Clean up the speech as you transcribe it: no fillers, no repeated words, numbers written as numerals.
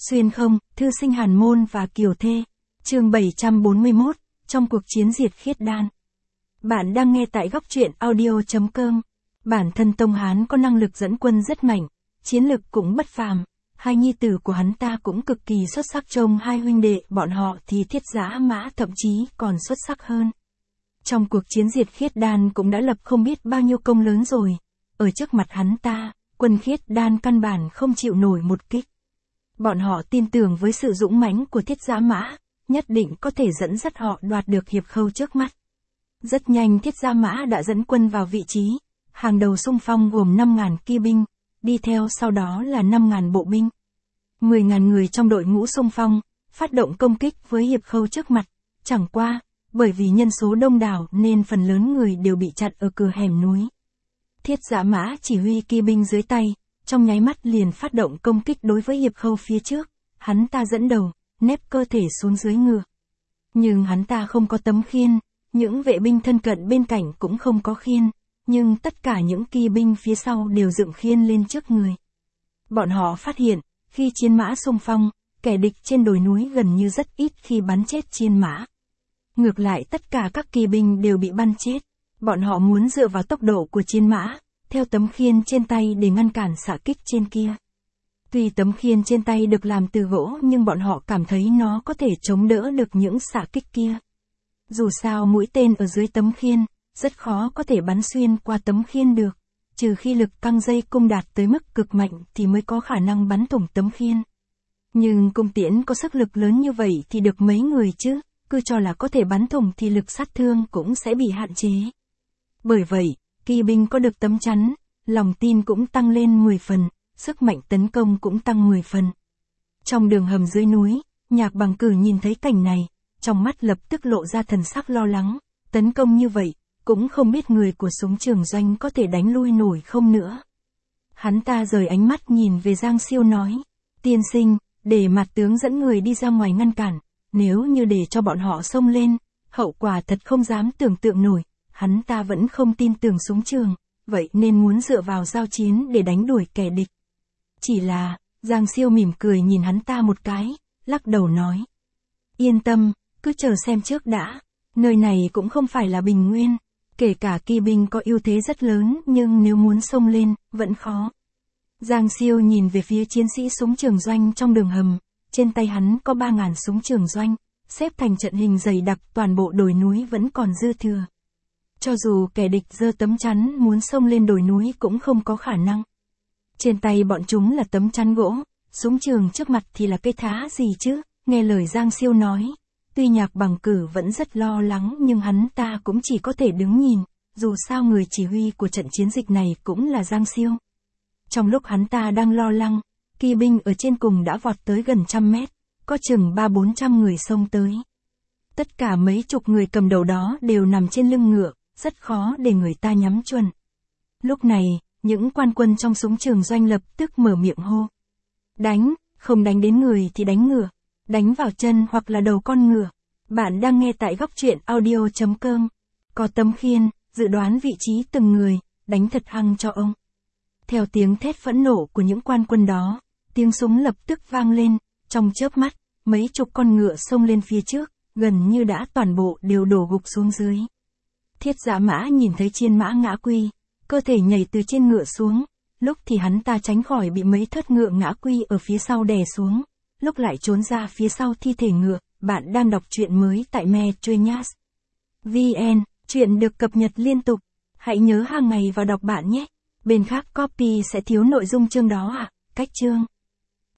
Xuyên không, thư sinh Hàn Môn và Kiều Thê. Chương 741, trong cuộc chiến diệt khiết đan. Bạn đang nghe tại góc truyện audio.com. Bản thân Tông Hán có năng lực dẫn quân rất mạnh, chiến lực cũng bất phàm. Hai nhi tử của hắn ta cũng cực kỳ xuất sắc, trông hai huynh đệ bọn họ thì Thiết Dã Mã thậm chí còn xuất sắc hơn. Trong cuộc chiến diệt khiết đan cũng đã lập không biết bao nhiêu công lớn rồi. Ở trước mặt hắn ta, quân khiết đan căn bản không chịu nổi một kích. Bọn họ tin tưởng với sự dũng mãnh của Thiết Dã Mã, nhất định có thể dẫn dắt họ đoạt được hiệp khâu trước mắt. Rất nhanh Thiết Dã Mã đã dẫn quân vào vị trí, hàng đầu xung phong gồm 5.000 kỵ binh, đi theo sau đó là 5.000 bộ binh. 10.000 người trong đội ngũ xung phong, phát động công kích với hiệp khâu trước mặt, chẳng qua, bởi vì nhân số đông đảo nên phần lớn người đều bị chặn ở cửa hẻm núi. Thiết Dã Mã chỉ huy kỵ binh dưới tay, trong nháy mắt liền phát động công kích đối với hiệp khâu phía trước, hắn ta dẫn đầu, nép cơ thể xuống dưới ngựa. Nhưng hắn ta không có tấm khiên, những vệ binh thân cận bên cạnh cũng không có khiên, nhưng tất cả những kỵ binh phía sau đều dựng khiên lên trước người. Bọn họ phát hiện, khi chiến mã xung phong, kẻ địch trên đồi núi gần như rất ít khi bắn chết chiến mã. Ngược lại tất cả các kỵ binh đều bị bắn chết. Bọn họ muốn dựa vào tốc độ của chiến mã, theo tấm khiên trên tay để ngăn cản xạ kích trên kia. Tuy tấm khiên trên tay được làm từ gỗ nhưng bọn họ cảm thấy nó có thể chống đỡ được những xạ kích kia. Dù sao mũi tên ở dưới tấm khiên, rất khó có thể bắn xuyên qua tấm khiên được, trừ khi lực căng dây cung đạt tới mức cực mạnh thì mới có khả năng bắn thủng tấm khiên. Nhưng cung tiễn có sức lực lớn như vậy thì được mấy người chứ, cứ cho là có thể bắn thủng thì lực sát thương cũng sẽ bị hạn chế. Bởi vậy, kỵ binh có được tấm chắn, lòng tin cũng tăng lên 10 phần, sức mạnh tấn công cũng tăng 10 phần. Trong đường hầm dưới núi, Nhạc Bằng Cử nhìn thấy cảnh này, trong mắt lập tức lộ ra thần sắc lo lắng, tấn công như vậy, cũng không biết người của Súng Trường Doanh có thể đánh lui nổi không nữa. Hắn ta rời ánh mắt nhìn về Giang Siêu nói, tiên sinh, để Mạt tướng dẫn người đi ra ngoài ngăn cản, nếu như để cho bọn họ xông lên, hậu quả thật không dám tưởng tượng nổi. Hắn ta vẫn không tin tưởng Súng Trường, vậy nên muốn dựa vào giao chiến để đánh đuổi kẻ địch. Chỉ là, Giang Siêu mỉm cười nhìn hắn ta một cái, lắc đầu nói. Yên tâm, cứ chờ xem trước đã, nơi này cũng không phải là bình nguyên, kể cả kỵ binh có ưu thế rất lớn nhưng nếu muốn xông lên, vẫn khó. Giang Siêu nhìn về phía chiến sĩ Súng Trường Doanh trong đường hầm, trên tay hắn có 3.000 súng trường doanh, xếp thành trận hình dày đặc, toàn bộ đồi núi vẫn còn dư thừa. Cho dù kẻ địch giơ tấm chắn muốn xông lên đồi núi cũng không có khả năng. Trên tay bọn chúng là tấm chắn gỗ, súng trường trước mặt thì là cây thá gì chứ, nghe lời Giang Siêu nói. Tuy Nhạc Bằng Cử vẫn rất lo lắng nhưng hắn ta cũng chỉ có thể đứng nhìn, dù sao người chỉ huy của trận chiến dịch này cũng là Giang Siêu. Trong lúc hắn ta đang lo lắng, kỵ binh ở trên cùng đã vọt tới gần 100 mét, có chừng 300-400 người xông tới. Tất cả mấy chục người cầm đầu đó đều nằm trên lưng ngựa, rất khó để người ta nhắm chuẩn. Lúc này, những quan quân trong Súng Trường Doanh lập tức mở miệng hô. Đánh, không đánh đến người thì đánh ngựa, đánh vào chân hoặc là đầu con ngựa. Bạn đang nghe tại góc truyện audio.com. Có tấm khiên, dự đoán vị trí từng người, đánh thật hăng cho ông. Theo tiếng thét phẫn nộ của những quan quân đó, tiếng súng lập tức vang lên, trong chớp mắt, mấy chục con ngựa xông lên phía trước, gần như đã toàn bộ đều đổ gục xuống dưới. Thiết Dã Mã nhìn thấy chiến mã ngã quy, cơ thể nhảy từ trên ngựa xuống, lúc thì hắn ta tránh khỏi bị mấy thớt ngựa ngã quy ở phía sau đè xuống, lúc lại trốn ra phía sau thi thể ngựa. Bạn đang đọc truyện mới tại MeTruyNhas.vn, truyện được cập nhật liên tục. Hãy nhớ hàng ngày vào đọc bạn nhé. Bên khác copy sẽ thiếu nội dung chương đó à, cách chương.